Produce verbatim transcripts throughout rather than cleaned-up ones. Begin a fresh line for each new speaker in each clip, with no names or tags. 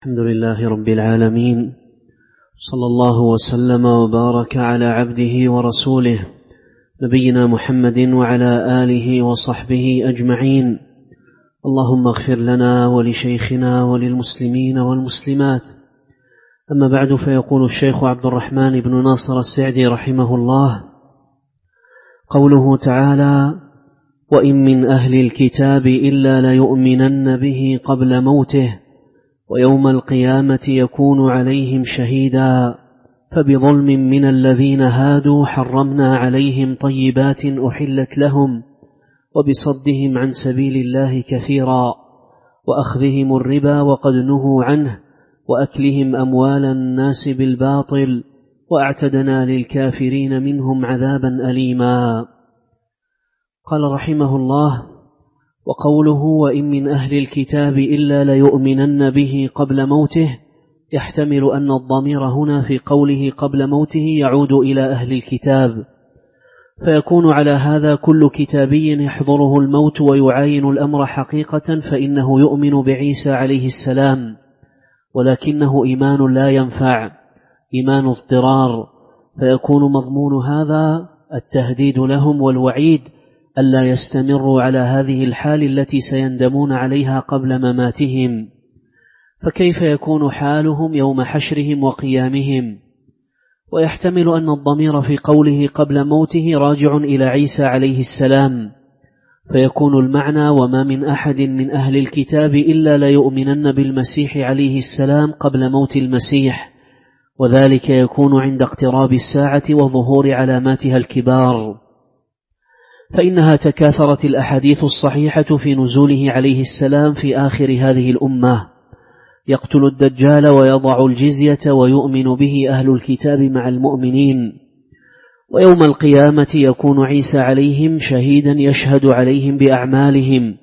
الحمد لله رب العالمين، صلى الله وسلم وبارك على عبده ورسوله نبينا محمد وعلى آله وصحبه أجمعين. اللهم اغفر لنا ولشيخنا وللمسلمين والمسلمات. أما بعد، فيقول الشيخ عبد الرحمن بن ناصر السعدي رحمه الله: قوله تعالى: وإن من أهل الكتاب إلا ليؤمنن به قبل موته ويوم القيامة يكون عليهم شهيدا، فبظلم من الذين هادوا حرمنا عليهم طيبات أحلت لهم وبصدهم عن سبيل الله كثيرا وأخذهم الربا وقد نهوا عنه وأكلهم أموال الناس بالباطل وأعتدنا للكافرين منهم عذابا أليما. قال رحمه الله: وقوله وإن من أهل الكتاب إلا ليؤمنن به قبل موته، يحتمل أن الضمير هنا في قوله قبل موته يعود إلى أهل الكتاب، فيكون على هذا كل كتابي يحضره الموت ويعاين الأمر حقيقة فإنه يؤمن بعيسى عليه السلام، ولكنه إيمان لا ينفع، إيمان اضطرار، فيكون مضمون هذا التهديد لهم والوعيد ألا يستمروا على هذه الحال التي سيندمون عليها قبل مماتهم. فكيف يكون حالهم يوم حشرهم وقيامهم؟ ويحتمل أن الضمير في قوله قبل موته راجع إلى عيسى عليه السلام، فيكون المعنى وما من أحد من أهل الكتاب إلا ليؤمنن بالمسيح عليه السلام قبل موت المسيح، وذلك يكون عند اقتراب الساعة وظهور علاماتها الكبار، فإنها تكاثرت الأحاديث الصحيحة في نزوله عليه السلام في آخر هذه الأمة، يقتل الدجال ويضع الجزية ويؤمن به أهل الكتاب مع المؤمنين، ويوم القيامة يكون عيسى عليهم شهيدا يشهد عليهم بأعمالهم،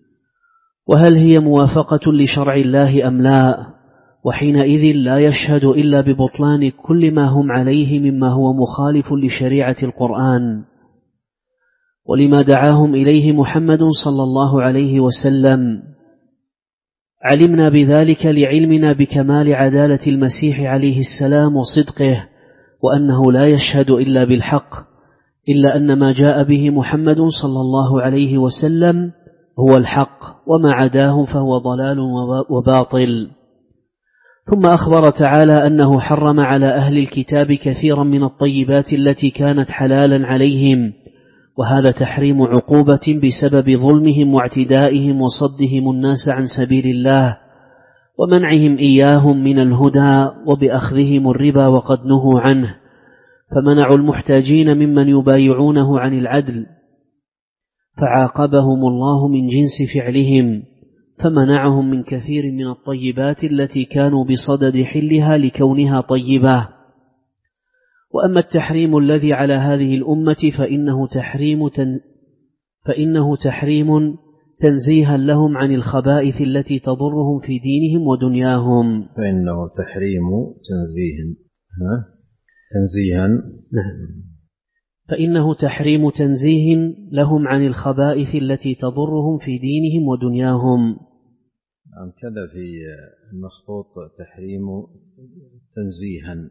وهل هي موافقة لشرع الله أم لا؟ وحينئذ لا يشهد إلا ببطلان كل ما هم عليه مما هو مخالف لشريعة القرآن ولما دعاهم إليه محمد صلى الله عليه وسلم. علمنا بذلك لعلمنا بكمال عدالة المسيح عليه السلام وصدقه، وأنه لا يشهد إلا بالحق، إلا أن ما جاء به محمد صلى الله عليه وسلم هو الحق، وما عداه فهو ضلال وباطل. ثم أخبر تعالى أنه حرم على أهل الكتاب كثيرا من الطيبات التي كانت حلالا عليهم، وهذا تحريم عقوبة بسبب ظلمهم واعتدائهم وصدهم الناس عن سبيل الله ومنعهم إياهم من الهدى وبأخذهم الربا وقد نهوا عنه، فمنعوا المحتاجين ممن يبايعونه عن العدل، فعاقبهم الله من جنس فعلهم، فمنعهم من كثير من الطيبات التي كانوا بصدد حلها لكونها طيبة. وأما التحريم الذي على هذه الأمة فإنه تحريم تن فإنه تحريم تنزيها لهم عن الخبائث التي تضرهم في دينهم ودنياهم.
فإنه تحريم تنزيه ها تنزيها
نعم. فإنه تحريم تنزيه لهم عن الخبائث التي تضرهم في دينهم ودنياهم.
نعم، كذا في المخطوط تحريم تنزيها،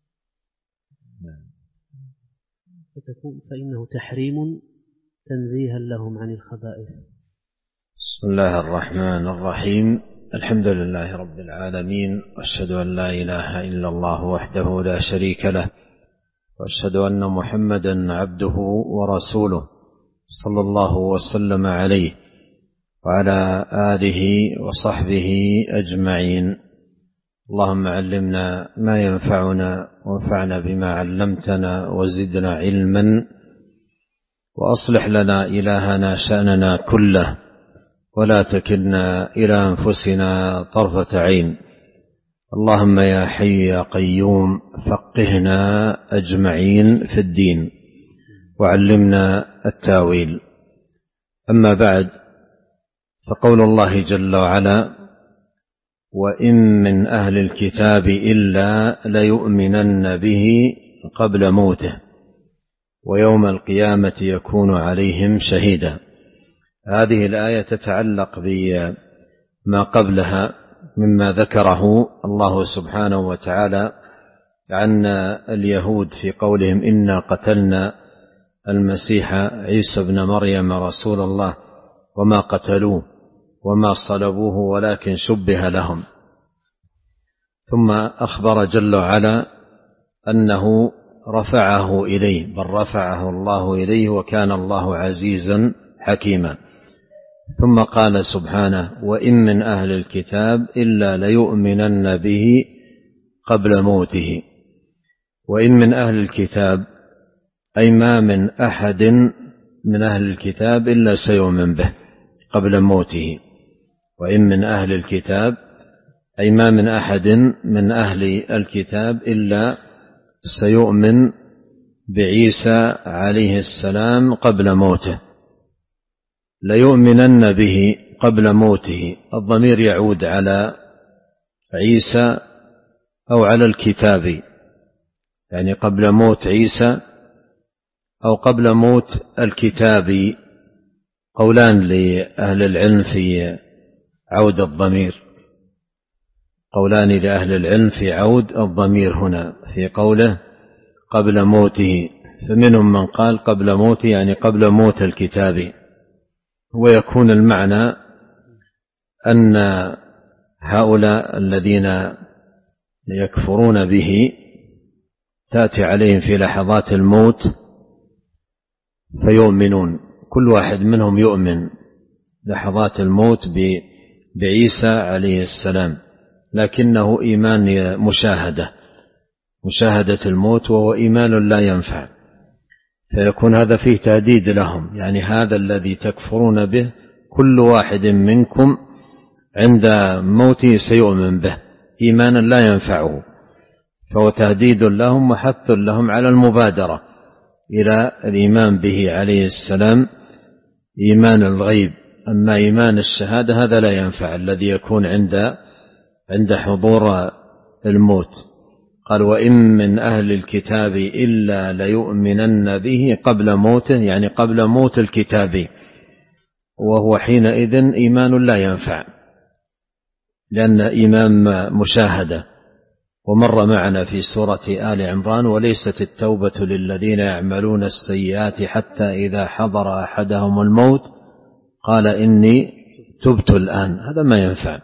فتكون فإنه تحريم تنزيها لهم عن الخبائث.
بسم الله الرحمن الرحيم. الحمد لله رب العالمين، وأشهد أن لا إله إلا الله وحده لا شريك له، وأشهد أن محمدا عبده ورسوله صلى الله وسلم عليه وعلى آله وصحبه أجمعين. اللهم علمنا ما ينفعنا وانفعنا بما علمتنا وزدنا علما، وأصلح لنا إلهنا شأننا كله، ولا تكلنا إلى أنفسنا طرفة عين. اللهم يا حي يا قيوم فقهنا أجمعين في الدين وعلمنا التاويل. أما بعد، فقول الله جل وعلا: وإن من أهل الكتاب إلا ليؤمنن به قبل موته ويوم القيامة يكون عليهم شهيدا. هذه الآية تتعلق بما قبلها مما ذكره الله سبحانه وتعالى عن اليهود في قولهم إنا قتلنا المسيح عيسى ابن مريم رسول الله وما قتلوه وما صلبوه ولكن شبه لهم. ثم أخبر جل وعلا أنه رفعه إليه، بل رفعه الله إليه وكان الله عزيزا حكيما. ثم قال سبحانه وإن من أهل الكتاب إلا ليؤمنن به قبل موته. وإن من أهل الكتاب أي ما من أحد من أهل الكتاب إلا سيؤمن به قبل موته. وإن من أهل الكتاب أي ما من أحد من أهل الكتاب إلا سيؤمن بعيسى عليه السلام قبل موته. ليؤمنن به قبل موته، الضمير يعود على عيسى أو على الكتاب، يعني قبل موت عيسى أو قبل موت الكتاب. قولان لأهل العلم في عود الضمير، قولان لأهل العلم في عود الضمير هنا في قوله قبل موته، فمنهم من قال قبل موته يعني قبل موت الكتاب، ويكون المعنى أن هؤلاء الذين يكفرون به تأتي عليهم في لحظات الموت فيؤمنون، كل واحد منهم يؤمن لحظات الموت بعيسى عليه السلام، لكنه إيمان مشاهدة مشاهدة الموت، وهو إيمان لا ينفع، فيكون هذا فيه تهديد لهم، يعني هذا الذي تكفرون به كل واحد منكم عند موته سيؤمن به إيمانا لا ينفعه، فهو تهديد لهم وحث لهم على المبادرة إلى الإيمان به عليه السلام إيمان الغيب. أما إيمان الشهادة هذا لا ينفع، الذي يكون عند عند حضور الموت. قال وإن من أهل الكتاب إلا ليؤمنن به قبل موته، يعني قبل موت الكتاب، وهو حينئذ إيمان لا ينفع لأن إيمان مشاهدة. ومر معنا في سورة آل عمران وليست التوبة للذين يعملون السيئات حتى إذا حضر أحدهم الموت قال إني تبت الآن، هذا ما ينفع.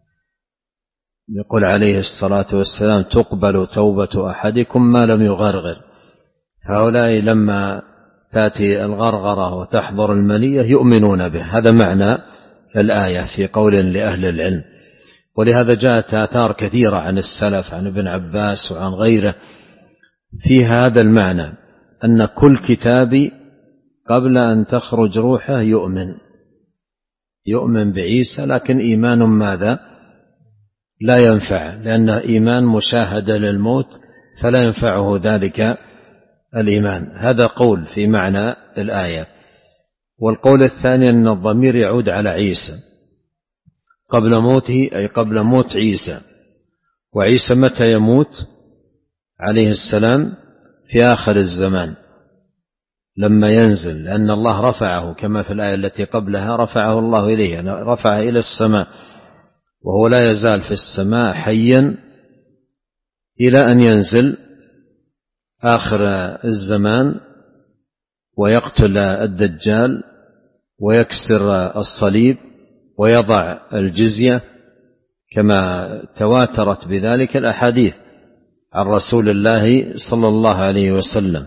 يقول عليه الصلاة والسلام تقبل توبة أحدكم ما لم يغرغر. هؤلاء لما تأتي الغرغرة وتحضر المنية يؤمنون به، هذا معنى الآية في قول لأهل العلم. ولهذا جاءت آثار كثيرة عن السلف عن ابن عباس وعن غيره في هذا المعنى، أن كل كتابي قبل أن تخرج روحه يؤمن يؤمن بعيسى، لكن إيمان ماذا؟ لا ينفع، لأنه إيمان مشاهدة للموت فلا ينفعه ذلك الإيمان. هذا قول في معنى الآية. والقول الثاني أن الضمير يعود على عيسى قبل موته، أي قبل موت عيسى. وعيسى متى يموت عليه السلام؟ في آخر الزمان لما ينزل، لأن الله رفعه كما في الآية التي قبلها رفعه الله إليه، يعني رفعه إلى السماء، وهو لا يزال في السماء حيا إلى أن ينزل آخر الزمان ويقتل الدجال ويكسر الصليب ويضع الجزية، كما تواترت بذلك الأحاديث عن رسول الله صلى الله عليه وسلم.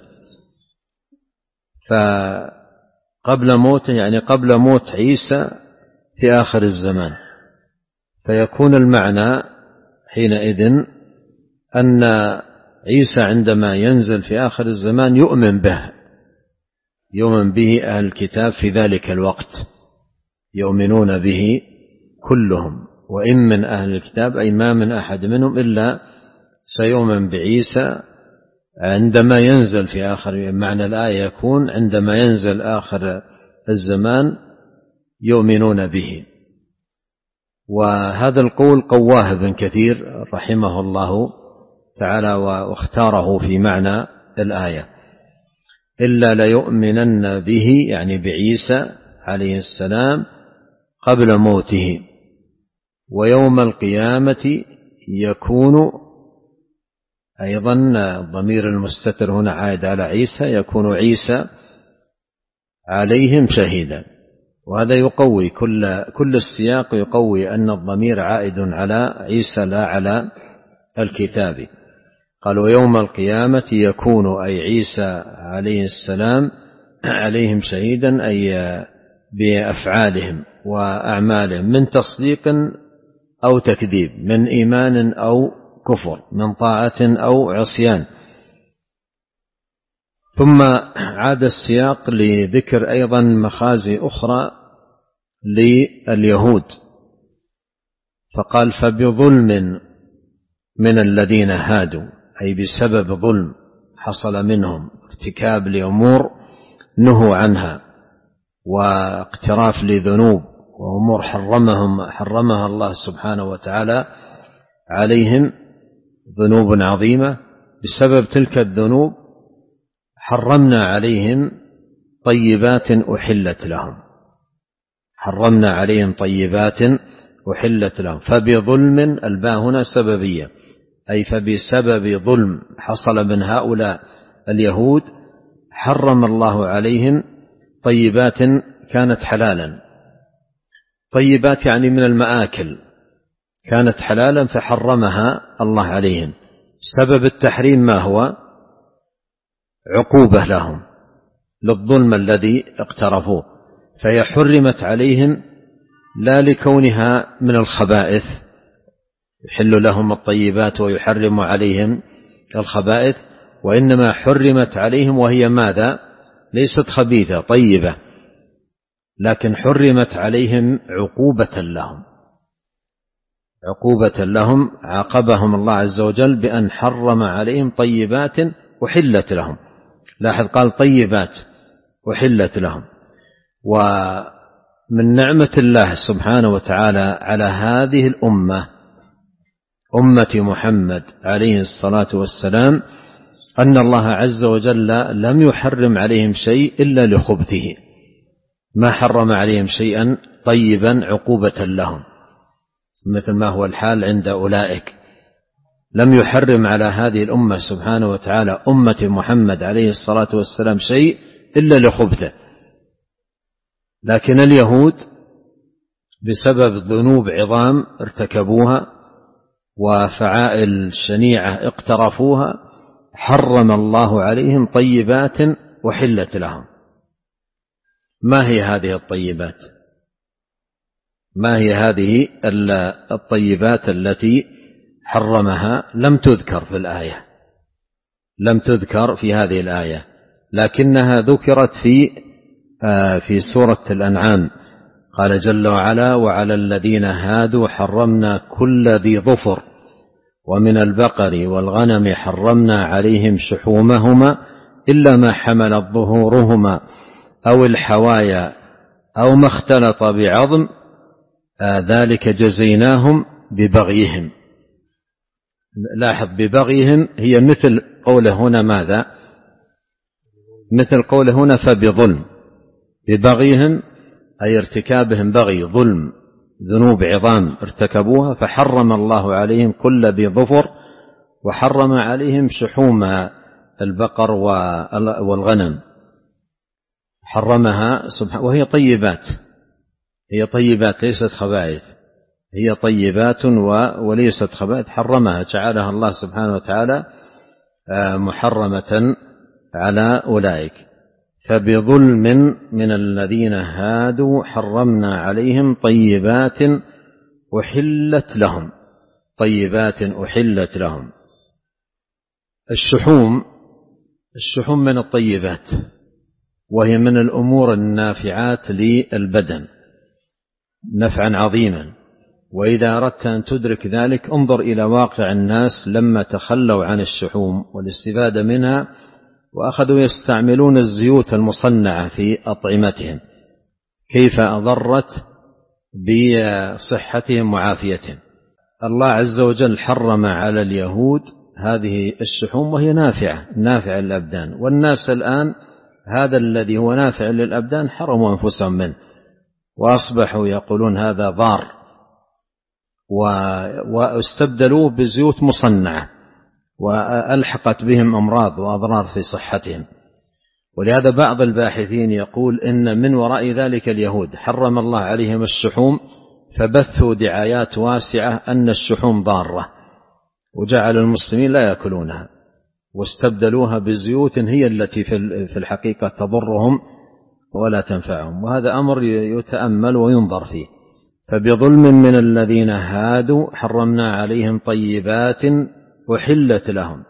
فقبل موته يعني قبل موت عيسى في آخر الزمان، فيكون المعنى حينئذ أن عيسى عندما ينزل في آخر الزمان يؤمن به يؤمن به أهل الكتاب في ذلك الوقت، يؤمنون به كلهم. وإن من أهل الكتاب أي ما من أحد منهم إلا سيؤمن بعيسى عندما ينزل في آخر، معنى الآية يكون عندما ينزل آخر الزمان يؤمنون به. وهذا القول قواه ابن كثير رحمه الله تعالى واختاره في معنى الآية، إلا ليؤمنن به يعني بعيسى عليه السلام قبل موته. ويوم القيامة يكون أيضا الضمير المستتر هنا عائد على عيسى، يكون عيسى عليهم شهيدا. وهذا يقوي كل كل السياق، يقوي أن الضمير عائد على عيسى لا على الكتاب. قال ويوم القيامة يكون أي عيسى عليه السلام عليهم شهيدا، أي بأفعالهم وأعمالهم، من تصديق أو تكذيب، من إيمان أو كفر، من طاعة أو عصيان. ثم عاد السياق لذكر أيضا مخازي أخرى لليهود، فقال فبظلم من الذين هادوا، أي بسبب ظلم حصل منهم، ارتكاب لأمور نهوا عنها، واقتراف لذنوب وأمور حرمهم حرمها الله سبحانه وتعالى عليهم، ذنوب عظيمة. بسبب تلك الذنوب حرمنا عليهم طيبات أحلت لهم، حرمنا عليهم طيبات أحلت لهم. فبظلم، الباء هنا سببية، أي فبسبب ظلم حصل من هؤلاء اليهود حرم الله عليهم طيبات كانت حلالا. طيبات يعني من المآكل كانت حلالا فحرمها الله عليهم. سبب التحريم ما هو؟ عقوبة لهم للظلم الذي اقترفوه، فهي حرمت عليهم لا لكونها من الخبائث، يحل لهم الطيبات ويحرم عليهم الخبائث، وإنما حرمت عليهم وهي ماذا؟ ليست خبيثة، طيبة، لكن حرمت عليهم عقوبة لهم، عقوبة لهم عاقبهم الله عز وجل بأن حرم عليهم طيبات أحلت لهم. لاحظ قال طيبات أحلت لهم. ومن نعمة الله سبحانه وتعالى على هذه الأمة، أمة محمد عليه الصلاة والسلام، أن الله عز وجل لم يحرم عليهم شيء إلا لخبثه، ما حرم عليهم شيئا طيبا عقوبة لهم، مثل ما هو الحال عند أولئك. لم يحرم على هذه الأمة سبحانه وتعالى أمة محمد عليه الصلاة والسلام شيء إلا لخبثه. لكن اليهود بسبب ذنوب عظام ارتكبوها وفعائل شنيعة اقترفوها حرم الله عليهم طيبات وحلت لهم. ما هي هذه الطيبات؟ ما هي هذه الطيبات التي حرمها؟ لم تذكر في الآية، لم تذكر في هذه الآية، لكنها ذكرت في في سورة الأنعام. قال جل وعلا وعلى الذين هادوا حرمنا كل ذي ظفر ومن البقر والغنم حرمنا عليهم شحومهما إلا ما حملت ظهورهما أو الحوايا أو ما اختلط بعظم ذلك جزيناهم ببغيهم. لاحظ ببغيهم هي مثل قوله هنا ماذا؟ مثل قوله هنا فبظلم، ببغيهم أي ارتكابهم بغي ظلم ذنوب عظام ارتكبوها فحرم الله عليهم كل ذي ظفر، وحرم عليهم شحوم البقر والغنم، حرمها سبحانه، وهي طيبات، هي طيبات ليست خبائث، هي طيبات وليست خبائث، حرمها جعلها الله سبحانه وتعالى محرمة على أولئك. فبظلم من الذين هادوا حرمنا عليهم طيبات أحلت لهم، طيبات أحلت لهم. الشحوم، الشحوم من الطيبات، وهي من الأمور النافعات للبدن نفعا عظيما. وإذا أردت أن تدرك ذلك انظر إلى واقع الناس لما تخلوا عن الشحوم والاستفادة منها وأخذوا يستعملون الزيوت المصنعة في أطعمتهم، كيف أضرت بصحتهم وعافيتهم. الله عز وجل حرم على اليهود هذه الشحوم وهي نافعة، نافعة للأبدان، والناس الآن هذا الذي هو نافع للأبدان حرموا أنفسهم منه، وأصبحوا يقولون هذا ضار واستبدلوه بزيوت مصنعة وألحقت بهم أمراض وأضرار في صحتهم. ولهذا بعض الباحثين يقول إن من وراء ذلك اليهود حرم الله عليهم الشحوم، فبثوا دعايات واسعة أن الشحوم ضارة، وجعل المسلمين لا يأكلونها، واستبدلوها بزيوت هي التي في الحقيقة تضرهم ولا تنفعهم. وهذا أمر يتأمل وينظر فيه. فبظلم من الذين هادوا حرمنا عليهم طيبات أحلت لهم،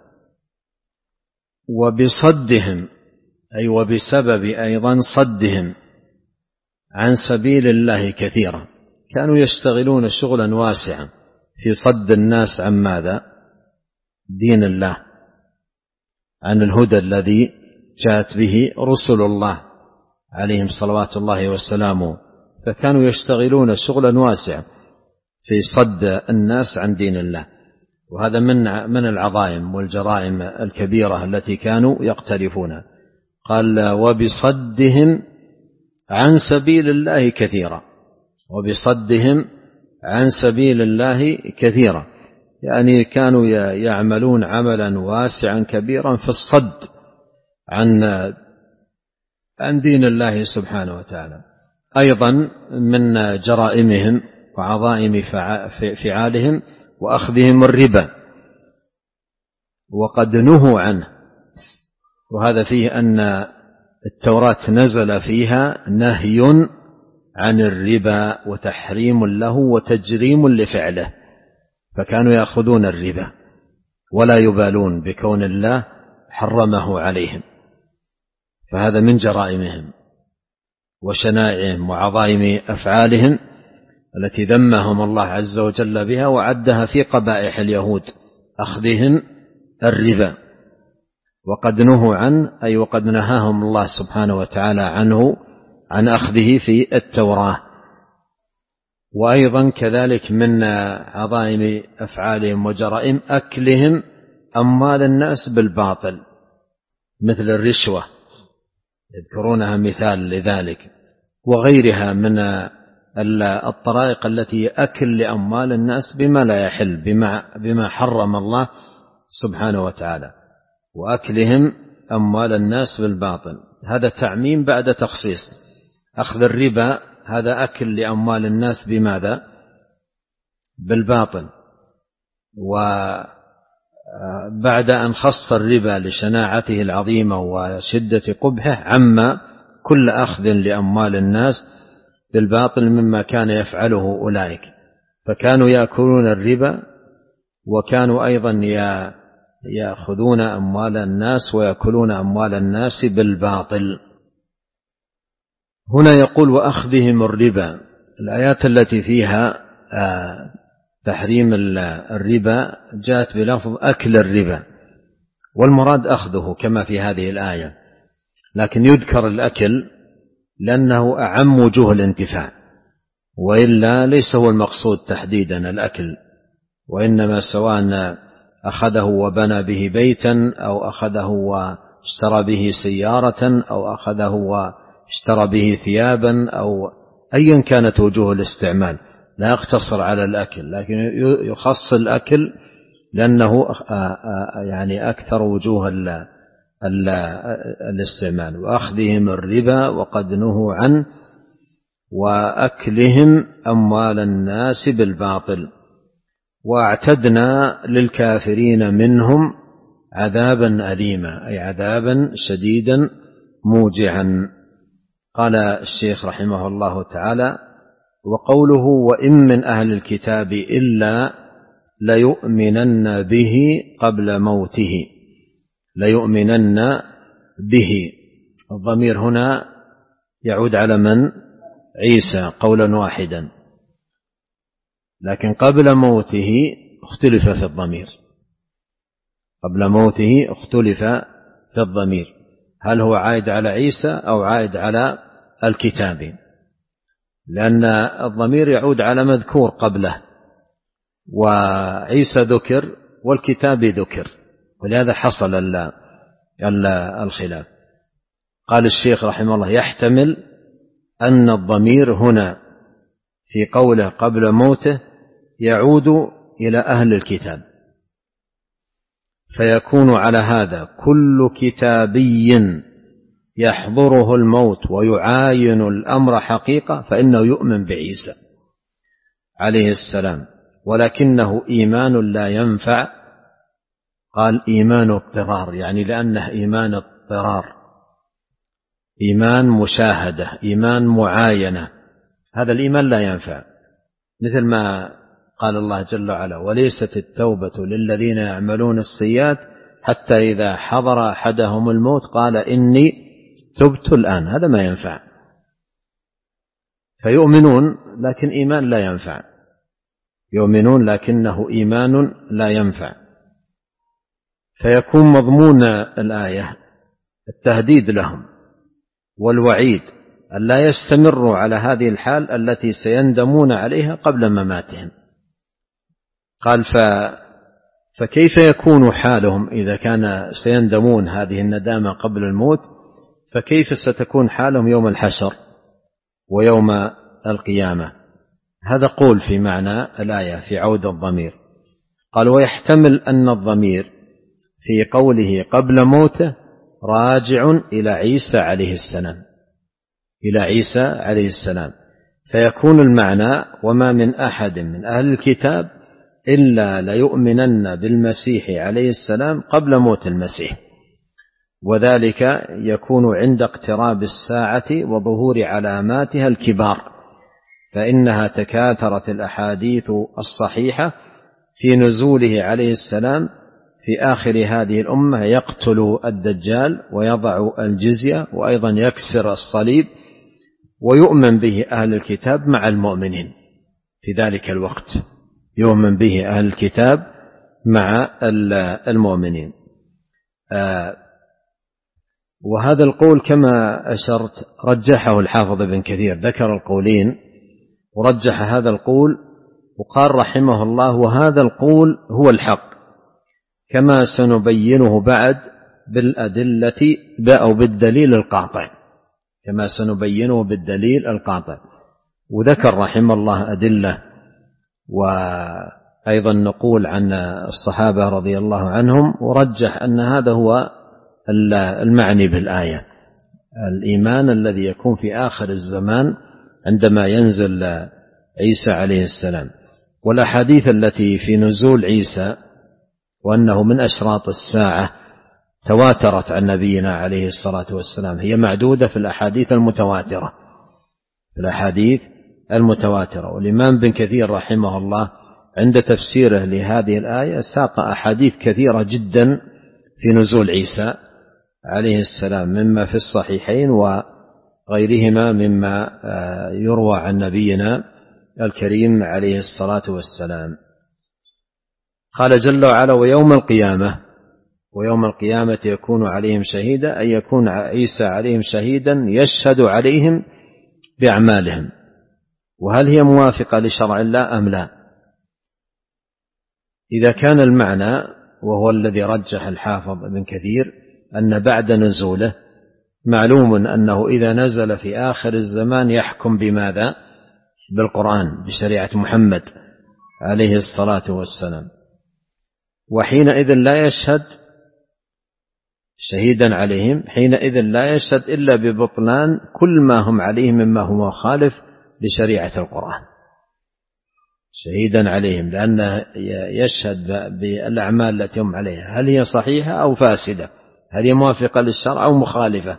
وبصدهم أي وبسبب أيضا صدهم عن سبيل الله كثيرا، كانوا يشتغلون شغلا واسعا في صد الناس عن ماذا؟ دين الله، عن الهدى الذي جاءت به رسل الله عليهم صلوات الله وسلامه. فكانوا يشتغلون شغلا واسعا في صد الناس عن دين الله، وهذا من من العظائم والجرائم الكبيرة التي كانوا يقترفونها. قال وبصدهم عن سبيل الله كثيرا، وبصدهم عن سبيل الله كثيرا، يعني كانوا يعملون عملا واسعا كبيرا في الصد عن عن دين الله سبحانه وتعالى. أيضا من جرائمهم وعظائم فعالهم وأخذهم الربا، وقد نهوا عنه، وهذا فيه أن التوراة نزل فيها نهي عن الربا وتحريم له وتجريم لفعله، فكانوا يأخذون الربا ولا يبالون بكون الله حرمه عليهم. فهذا من جرائمهم وشنائعهم وعظائم أفعالهم التي ذمهم الله عز وجل بها وعدها في قبائح اليهود، أخذهم الربا. وقد نهوا عنه أي وقد نهاهم الله سبحانه وتعالى عنه عن أخذه في التوراة. وأيضا كذلك من عظائم أفعالهم وجرائم أكلهم أموال الناس بالباطل، مثل الرشوة يذكرونها مثال لذلك، وغيرها من الطرائق التي أكل لأموال الناس بما لا يحل، بما, بما حرم الله سبحانه وتعالى، وأكلهم أموال الناس بالباطل. هذا تعميم بعد تخصيص. أخذ الربا هذا أكل لأموال الناس بماذا؟ بالباطل. وبعد أن خص الربا لشناعته العظيمة وشدة قبحه عم كل أخذ لأموال الناس بالباطل مما كان يفعله أولئك، فكانوا يأكلون الربا وكانوا أيضا يأخذون أموال الناس ويأكلون أموال الناس بالباطل. هنا يقول وأخذهم الربا، الآيات التي فيها تحريم الربا جاءت بلفظ أكل الربا، والمراد أخذه كما في هذه الآية، لكن يذكر الأكل لأنه أعم وجوه الانتفاع، وإلا ليس هو المقصود تحديدا الأكل، وإنما سواء أخذه وبنى به بيتا أو أخذه واشترى به سيارة أو أخذه واشترى به ثيابا أو أيا كانت وجوه الاستعمال، لا يقتصر على الأكل، لكن يخص الأكل لأنه يعني أكثر وجوه الاستعمال. وأخذهم الربا وقد نهوا عنه وأكلهم أموال الناس بالباطل، واعتدنا للكافرين منهم عذابا أليما أي عذابا شديدا موجعا. قال الشيخ رحمه الله تعالى وقوله وإن من أهل الكتاب إلا ليؤمنن به قبل موته، ليؤمنن به، الضمير هنا يعود على من؟ عيسى قولا واحدا، لكن قبل موته اختلف في الضمير، قبل موته اختلف في الضمير، هل هو عائد على عيسى أو عائد على الكتاب، لأن الضمير يعود على مذكور قبله، وعيسى ذكر والكتاب ذكر، ولهذا حصل الخلاف. قال الشيخ رحمه الله يحتمل أن الضمير هنا في قوله قبل موته يعود إلى أهل الكتاب، فيكون على هذا كل كتابي يحضره الموت ويعاين الأمر حقيقة فإنه يؤمن بعيسى عليه السلام، ولكنه إيمان لا ينفع. قال إيمان اضطرار، يعني لأنه إيمان اضطرار، إيمان مشاهدة، إيمان معاينة، هذا الإيمان لا ينفع. مثل ما قال الله جل وعلا: وليست التوبة للذين يعملون السيئات حتى إذا حضر أحدهم الموت قال إني تبت الآن. هذا ما ينفع. فيؤمنون لكن إيمان لا ينفع، يؤمنون لكنه إيمان لا ينفع. فيكون مضمون الآية التهديد لهم والوعيد أن لا يستمروا على هذه الحال التي سيندمون عليها قبل مماتهم. قال ف... فكيف يكون حالهم إذا كان سيندمون هذه الندامة قبل الموت، فكيف ستكون حالهم يوم الحشر ويوم القيامة؟ هذا قول في معنى الآية في عود الضمير. قال: ويحتمل أن الضمير في قوله قبل موته راجع إلى عيسى عليه السلام، إلى عيسى عليه السلام، فيكون المعنى: وما من أحد من أهل الكتاب إلا ليؤمنن بالمسيح عليه السلام قبل موت المسيح، وذلك يكون عند اقتراب الساعة وظهور علاماتها الكبار، فإنها تكاثرت الأحاديث الصحيحة في نزوله عليه السلام في آخر هذه الأمة، يقتل الدجال ويضع الجزية وأيضا يكسر الصليب، ويؤمن به أهل الكتاب مع المؤمنين في ذلك الوقت، يؤمن به أهل الكتاب مع المؤمنين. وهذا القول كما أشرت رجحه الحافظ ابن كثير، ذكر القولين ورجح هذا القول وقال رحمه الله: وهذا القول هو الحق، كما سنبينه بعد بالأدلة أو بالدليل القاطع، كما سنبينه بالدليل القاطع. وذكر رحمه الله أدلة وأيضا نقول عن الصحابة رضي الله عنهم، ورجح أن هذا هو المعني بالآية، الإيمان الذي يكون في آخر الزمان عندما ينزل عيسى عليه السلام. والأحاديث التي في نزول عيسى وأنه من أشراط الساعة تواترت عن نبينا عليه الصلاة والسلام، هي معدودة في الأحاديث المتواترة، في الأحاديث المتواترة. والإمام بن كثير رحمه الله عند تفسيره لهذه الآية ساق أحاديث كثيرة جدا في نزول عيسى عليه السلام، مما في الصحيحين وغيرهما مما يروى عن نبينا الكريم عليه الصلاة والسلام. قال جل وعلا: ويوم القيامة، ويوم القيامة يكون عليهم شهيدا، أي يكون عيسى عليهم شهيدا يشهد عليهم بأعمالهم. وهل هي موافقة لشرع الله أم لا؟ إذا كان المعنى، وهو الذي رجح الحافظ ابن كثير، أن بعد نزوله معلوم أنه إذا نزل في آخر الزمان يحكم بماذا؟ بالقرآن، بشريعة محمد عليه الصلاة والسلام، وحينئذ لا يشهد شهيدا عليهم، حينئذ لا يشهد إلا ببطلان كل ما هم عليه مما هو مخالف لشريعة القرآن، شهيدا عليهم، لأنه يشهد بالأعمال التي هم عليها هل هي صحيحة أو فاسدة، هل هي موافقة للشرع أو مخالفة،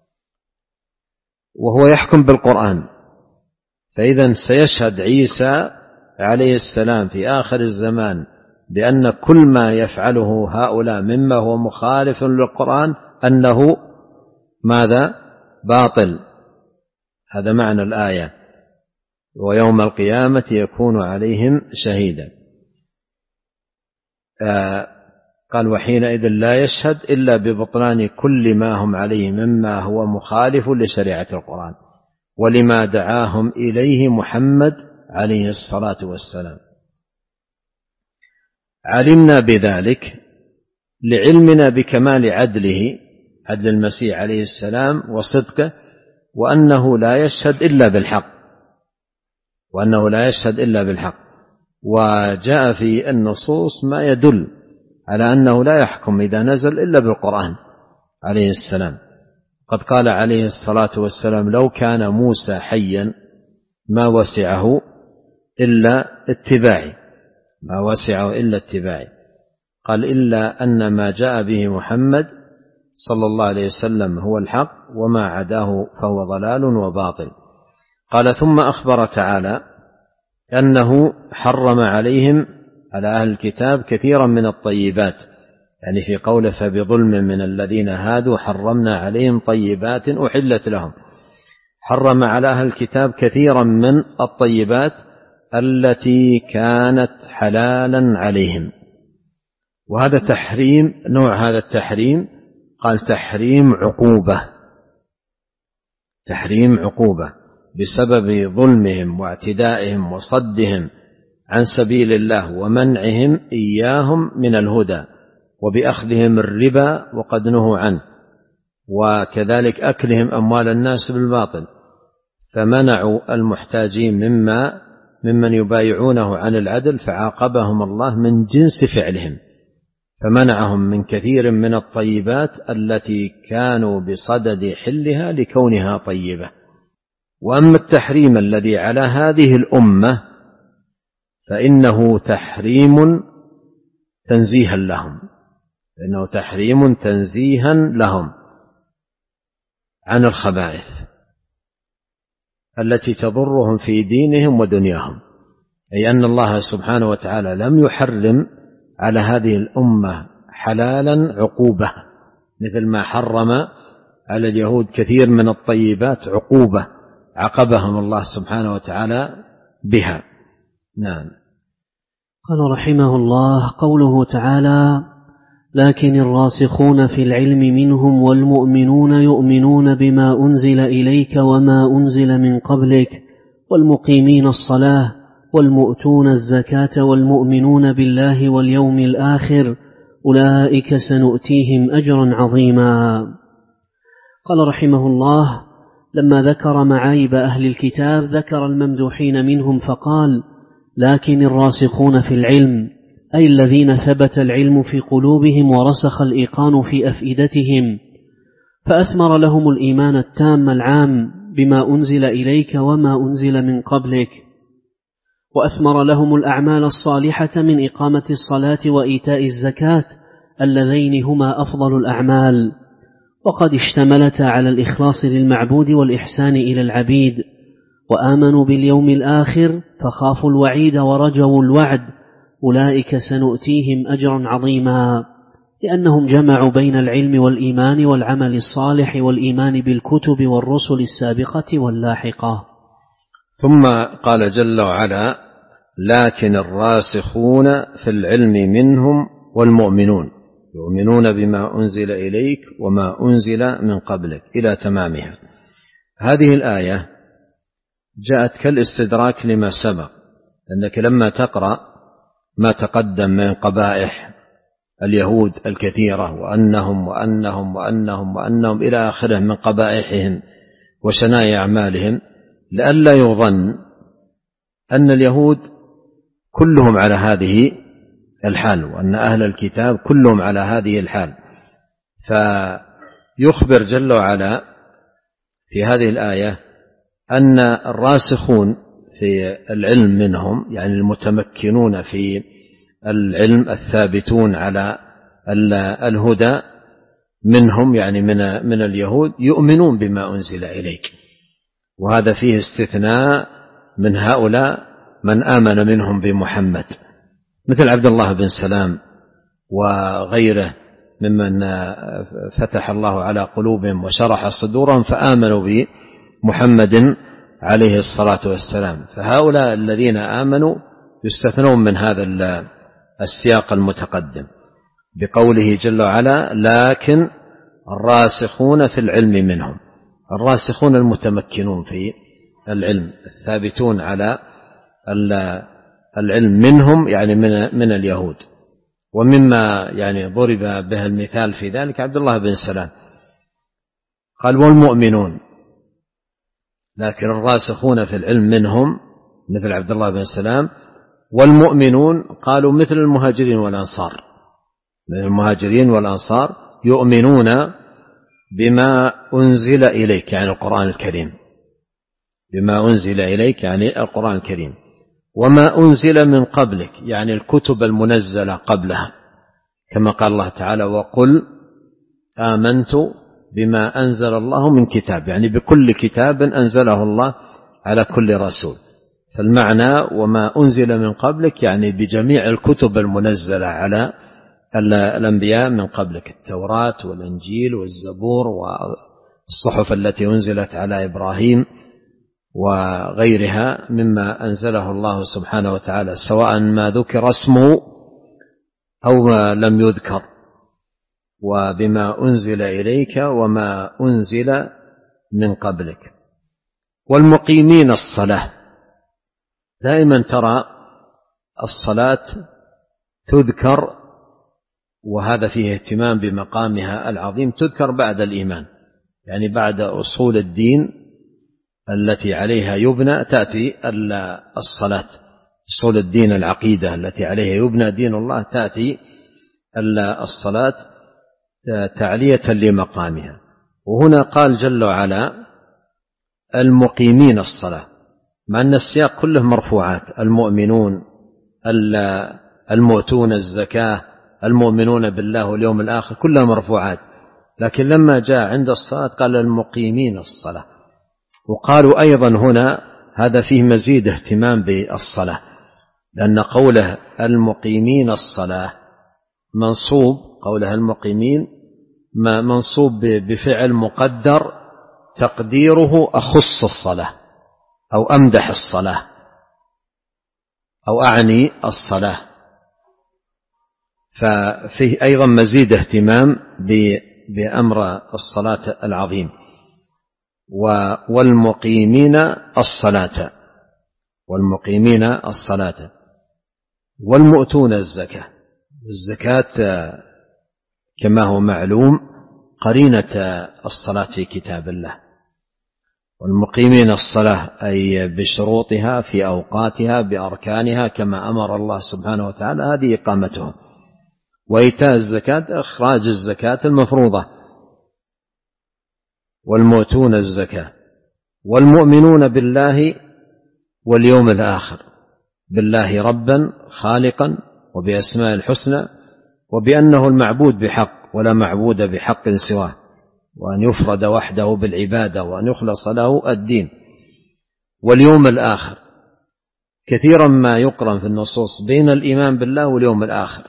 وهو يحكم بالقرآن. فإذا سيشهد عيسى عليه السلام في آخر الزمان بأن كل ما يفعله هؤلاء مما هو مخالف للقرآن أنه ماذا؟ باطل. هذا معنى الآية: ويوم القيامة يكون عليهم شهيدا. آه قال: وحينئذ لا يشهد إلا ببطلان كل ما هم عليه مما هو مخالف لشريعة القرآن ولما دعاهم إليه محمد عليه الصلاة والسلام. علمنا بذلك لعلمنا بكمال عدله، عدل المسيح عليه السلام وصدقه، وأنه لا يشهد إلا بالحق، وأنه لا يشهد إلا بالحق. وجاء في النصوص ما يدل على أنه لا يحكم إذا نزل إلا بالقرآن عليه السلام. قد قال عليه الصلاة والسلام: لو كان موسى حيا ما وسعه إلا اتباعي، ما وسعه إلا اتباعي. قال: إلا أن ما جاء به محمد صلى الله عليه وسلم هو الحق، وما عداه فهو ضلال وباطل. قال: ثم أخبر تعالى أنه حرم عليهم على أهل الكتاب كثيرا من الطيبات، يعني في قوله: فبظلم من الذين هادوا حرمنا عليهم طيبات أحلت لهم. حرم على أهل الكتاب كثيرا من الطيبات التي كانت حلالا عليهم. وهذا تحريم، نوع هذا التحريم قال تحريم عقوبة، تحريم عقوبة بسبب ظلمهم واعتدائهم وصدهم عن سبيل الله ومنعهم إياهم من الهدى، وبأخذهم الربا وقد نهوا عنه، وكذلك أكلهم أموال الناس بالباطل، فمنعوا المحتاجين مما ممن يبايعونه عن العدل، فعاقبهم الله من جنس فعلهم، فمنعهم من كثير من الطيبات التي كانوا بصدد حلها لكونها طيبة. وأما التحريم الذي على هذه الأمة فإنه تحريم تنزيها لهم، فإنه تحريم تنزيها لهم عن الخبائث التي تضرهم في دينهم ودنياهم، أي أن الله سبحانه وتعالى لم يحرم على هذه الأمة حلالا عقوبة، مثل ما حرم على اليهود كثير من الطيبات عقوبة عقبهم الله سبحانه وتعالى بها. نعم.
قال رحمه الله: قوله تعالى: لكن الراسخون في العلم منهم والمؤمنون يؤمنون بما أنزل إليك وما أنزل من قبلك والمقيمين الصلاة والمؤتون الزكاة والمؤمنون بالله واليوم الآخر أولئك سنؤتيهم أجرا عظيما. قال رحمه الله: لما ذكر معايب أهل الكتاب ذكر الممدوحين منهم فقال: لكن الراسخون في العلم، أي الذين ثبت العلم في قلوبهم ورسخ الإيقان في أفئدتهم، فأثمر لهم الإيمان التام العام بما أنزل إليك وما أنزل من قبلك، وأثمر لهم الأعمال الصالحة من إقامة الصلاة وإيتاء الزكاة اللذين هما أفضل الأعمال، وقد اشتملتا على الإخلاص للمعبود والإحسان إلى العبيد، وآمنوا باليوم الآخر فخافوا الوعيد ورجوا الوعد، أولئك سنؤتيهم أجرا عظيما، لأنهم جمعوا بين العلم والإيمان والعمل الصالح والإيمان بالكتب والرسل السابقة واللاحقة.
ثم قال جل وعلا: لكن الراسخون في العلم منهم والمؤمنون يؤمنون بما أنزل إليك وما أنزل من قبلك إلى تمامها. هذه الآية جاءت كالاستدراك لما سبق، أنك لما تقرأ ما تقدم من قبائح اليهود الكثيرة وأنهم وأنهم وأنهم وأنهم إلى آخره من قبائحهم وشنائع أعمالهم، لئلا يظن أن اليهود كلهم على هذه الحال وأن أهل الكتاب كلهم على هذه الحال، فيخبر جل وعلا في هذه الآية أن الراسخون في العلم منهم، يعني المتمكنون في العلم الثابتون على الهدى منهم، يعني من من اليهود، يؤمنون بما أنزل إليك، وهذا فيه استثناء من هؤلاء من آمن منهم بمحمد، مثل عبد الله بن سلام وغيره ممن فتح الله على قلوبهم وشرح صدورهم فآمنوا بمحمد عليه الصلاة والسلام. فهؤلاء الذين آمنوا يستثنون من هذا السياق المتقدم بقوله جل وعلا: لكن الراسخون في العلم منهم، الراسخون المتمكنون في العلم الثابتون على العلم منهم، يعني من من اليهود. ومما يعني ضرب به المثال في ذلك عبد الله بن سلام، قال: والمؤمنون، لكن الراسخون في العلم منهم مثل عبد الله بن سلام والمؤمنون قالوا مثل المهاجرين والأنصار، مثل المهاجرين والأنصار يؤمنون بما أنزل إليك يعني القرآن الكريم، بما أنزل إليك يعني القرآن الكريم، وما أنزل من قبلك يعني الكتب المنزلة قبلها، كما قال الله تعالى وقل آمنت بما أنزل الله من كتاب، يعني بكل كتاب أنزله الله على كل رسول. فالمعنى وما أنزل من قبلك يعني بجميع الكتب المنزلة على الأنبياء من قبلك، التوراة والإنجيل والزبور والصحف التي أنزلت على إبراهيم وغيرها مما أنزله الله سبحانه وتعالى، سواء ما ذكر اسمه أو ما لم يذكر، وبما أنزل إليك وما أنزل من قبلك. والمقيمين الصلاة، دائما ترى الصلاة تذكر، وهذا فيه اهتمام بمقامها العظيم، تذكر بعد الإيمان، يعني بعد أصول الدين التي عليها يبنى تأتي الصلاة، أصول الدين العقيدة التي عليها يبنى دين الله تأتي الصلاة تعلية لمقامها. وهنا قال جل وعلا المقيمين الصلاة، مع أن السياق كله مرفوعات، المؤمنون، المؤتون الزكاة، المؤمنون بالله واليوم الآخر، كلها مرفوعات، لكن لما جاء عند الصلاة قال المقيمين الصلاة. وقالوا أيضا هنا هذا فيه مزيد اهتمام بالصلاة، لأن قوله المقيمين الصلاة منصوب، قوله المقيمين منصوب بفعل مقدر تقديره أخص الصلاة أو أمدح الصلاة أو أعني الصلاة، ففيه أيضا مزيد اهتمام بأمر الصلاة العظيم. والمقيمين الصلاة، والمقيمين الصلاة والمؤتون الزكاة. الزكاة كما هو معلوم قرينة الصلاة في كتاب الله، والمقيمين الصلاة أي بشروطها في أوقاتها بأركانها كما أمر الله سبحانه وتعالى، هذه إقامتهم. وإيتاء الزكاة إخراج الزكاة المفروضة. والمؤتون الزكاة والمؤمنون بالله واليوم الآخر، بالله ربا خالقا وبأسماء الحسنى وبأنه المعبود بحق ولا معبود بحق سواه، وأن يفرد وحده بالعبادة وأن يخلص له الدين. واليوم الآخر كثيرا ما يقرن في النصوص بين الإيمان بالله واليوم الآخر،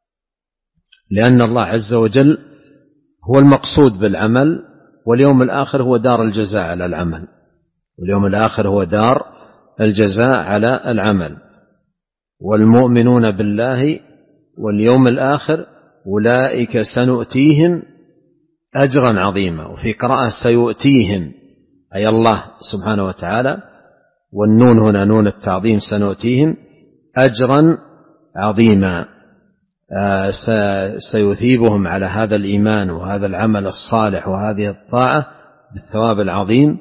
لأن الله عز وجل هو المقصود بالعمل، واليوم الآخر هو دار الجزاء على العمل، واليوم الآخر هو دار الجزاء على العمل. والمؤمنون بالله واليوم الآخر أولئك سنؤتيهم أجرا عظيما، وفي قراءة سيؤتيهم أي الله سبحانه وتعالى، والنون هنا نون التعظيم، سنؤتيهم أجرا عظيما، آه سيثيبهم على هذا الإيمان وهذا العمل الصالح وهذه الطاعة بالثواب العظيم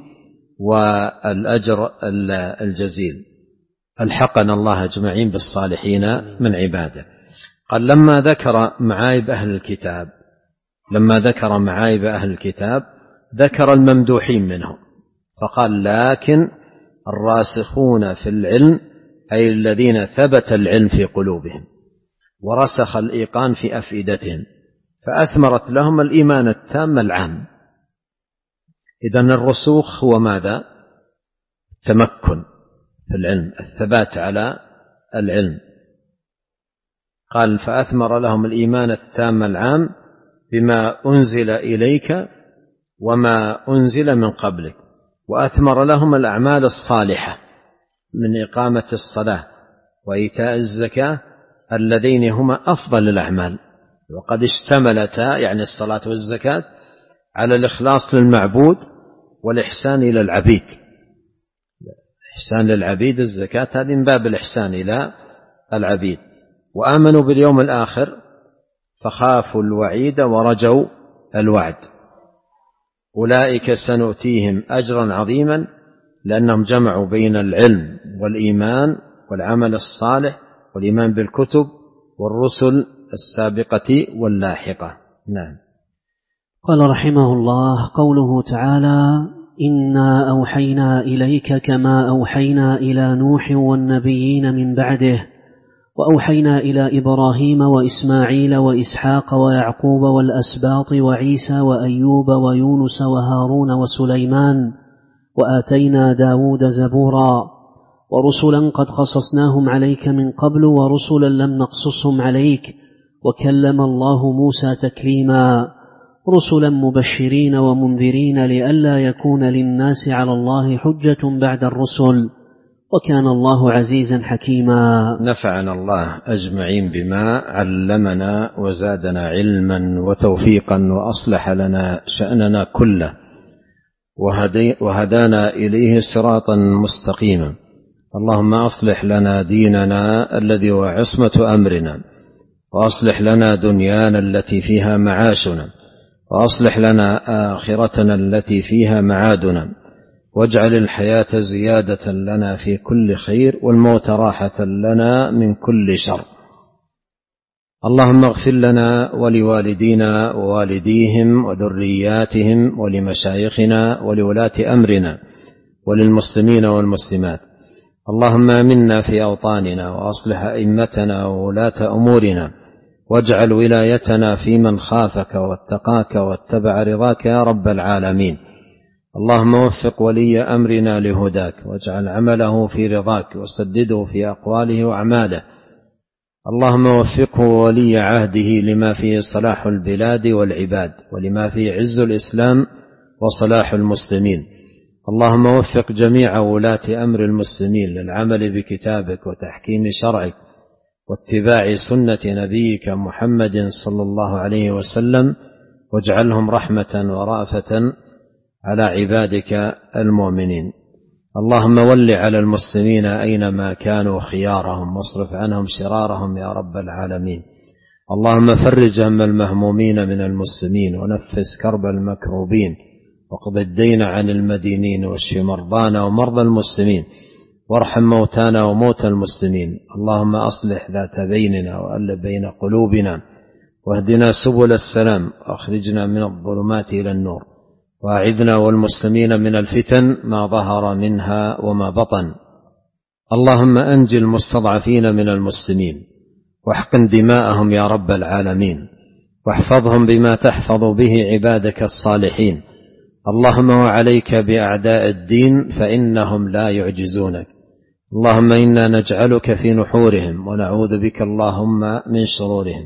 والأجر الجزيل. ألحقنا الله أجمعين بالصالحين من عباده. قال لما ذكر معايب أهل الكتاب، لما ذكر معايب أهل الكتاب ذكر الممدوحين منهم، فقال لكن الراسخون في العلم أي الذين ثبت العلم في قلوبهم ورسخ الإيقان في أفئدتهم فأثمرت لهم الإيمان التام العام. إذن الرسوخ هو ماذا؟ التمكن في العلم، الثبات على العلم. قال فأثمر لهم الإيمان التام العام بما أنزل إليك وما أنزل من قبلك، وأثمر لهم الأعمال الصالحة من إقامة الصلاة وإيتاء الزكاة اللذين هما أفضل الأعمال، وقد اشتملتا يعني الصلاة والزكاة على الإخلاص للمعبود والإحسان إلى العبيد. إحسان للعبيد الزكاة هذه من باب الإحسان إلى العبيد. وآمنوا باليوم الآخر فخافوا الوعيد ورجوا الوعد، أولئك سنؤتيهم أجرا عظيما، لأنهم جمعوا بين العلم والإيمان والعمل الصالح والإيمان بالكتب والرسل السابقة واللاحقة. نعم.
قال رحمه الله: قوله تعالى: إنا أوحينا إليك كما أوحينا إلى نوح والنبيين من بعده وأوحينا إلى إبراهيم وإسماعيل وإسحاق ويعقوب والأسباط وعيسى وأيوب ويونس وهارون وسليمان وآتينا داود زبورا ورسلا قد قصصناهم عليك من قبل ورسلا لم نقصصهم عليك وكلم الله موسى تكليما رسلا مبشرين ومنذرين لئلا يكون للناس على الله حجة بعد الرسل وكان الله عزيزا حكيما.
نفعنا الله أجمعين بما علمنا وزادنا علما وتوفيقا وأصلح لنا شأننا كله وهدانا إليه صراطا مستقيما. اللهم أصلح لنا ديننا الذي هو عصمة أمرنا وأصلح لنا دنيانا التي فيها معاشنا وأصلح لنا آخرتنا التي فيها معادنا واجعل الحياة زيادة لنا في كل خير والموت راحة لنا من كل شر. اللهم اغفر لنا ولوالدينا ووالديهم وذرياتهم ولمشايخنا ولولاة أمرنا وللمسلمين والمسلمات. اللهم آمنا في أوطاننا وأصلح أئمتنا وولاة أمورنا واجعل ولايتنا في من خافك واتقاك واتبع رضاك يا رب العالمين. اللهم وفق ولي أمرنا لهداك واجعل عمله في رضاك وسدده في أقواله وأعماله. اللهم وفقه ولي عهده لما فيه صلاح البلاد والعباد ولما فيه عز الإسلام وصلاح المسلمين. اللهم وفق جميع ولاة أمر المسلمين للعمل بكتابك وتحكيم شرعك واتباع سنة نبيك محمد صلى الله عليه وسلم واجعلهم رحمة ورأفة على عبادك المؤمنين. اللهم ول على المسلمين أينما كانوا خيارهم واصرف عنهم شرارهم يا رب العالمين. اللهم فرج هم المهمومين من المسلمين ونفس كرب المكروبين واقض الدين عن المدينين واشف مرضانا ومرضى المسلمين وارحم موتانا وموتى المسلمين. اللهم أصلح ذات بيننا وألف بين قلوبنا واهدنا سبل السلام واخرجنا من الظلمات إلى النور وأعذنا والمسلمين من الفتن ما ظهر منها وما بطن. اللهم أنج المستضعفين من المسلمين واحقن دماءهم يا رب العالمين واحفظهم بما تحفظ به عبادك الصالحين. اللهم وعليك بأعداء الدين فإنهم لا يعجزونك. اللهم إنا نجعلك في نحورهم ونعوذ بك اللهم من شرورهم.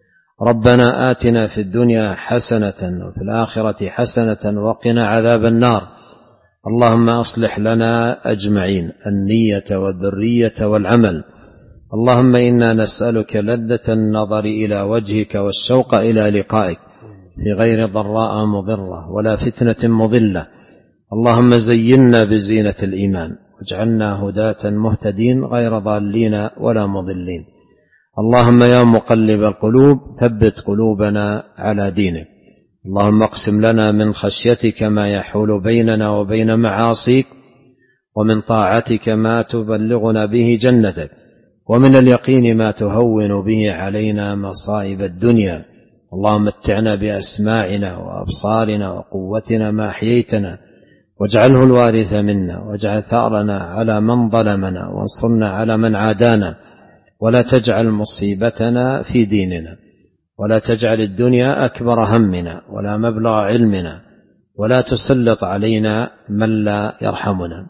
ربنا آتنا في الدنيا حسنة وفي الآخرة حسنة وقنا عذاب النار. اللهم أصلح لنا أجمعين النية والذرية والعمل. اللهم إنا نسألك لذة النظر إلى وجهك والشوق إلى لقائك في غير ضراء مضرة ولا فتنة مضلة. اللهم زينا بزينة الإيمان واجعلنا هداة مهتدين غير ضالين ولا مضلين. اللهم يا مقلب القلوب ثبت قلوبنا على دينك. اللهم اقسم لنا من خشيتك ما يحول بيننا وبين معاصيك ومن طاعتك ما تبلغنا به جنتك ومن اليقين ما تهون به علينا مصائب الدنيا. اللهم متعنا بأسماعنا وأبصارنا وقوتنا ما أحييتنا واجعله الوارث منا واجعل ثأرنا على من ظلمنا وانصرنا على من عادانا ولا تجعل مصيبتنا في ديننا ولا تجعل الدنيا أكبر همنا ولا مبلغ علمنا ولا تسلط علينا من لا يرحمنا.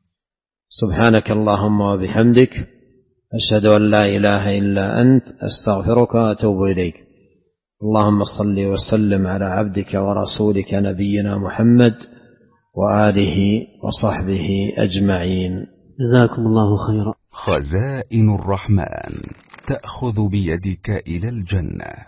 سبحانك اللهم وبحمدك أشهد أن لا إله إلا أنت أستغفرك وأتوب إليك. اللهم صل وسلم على عبدك ورسولك نبينا محمد وآله وصحبه أجمعين.
جزاكم الله خيرا.
خزائن الرحمن تأخذ بيدك إلى الجنة.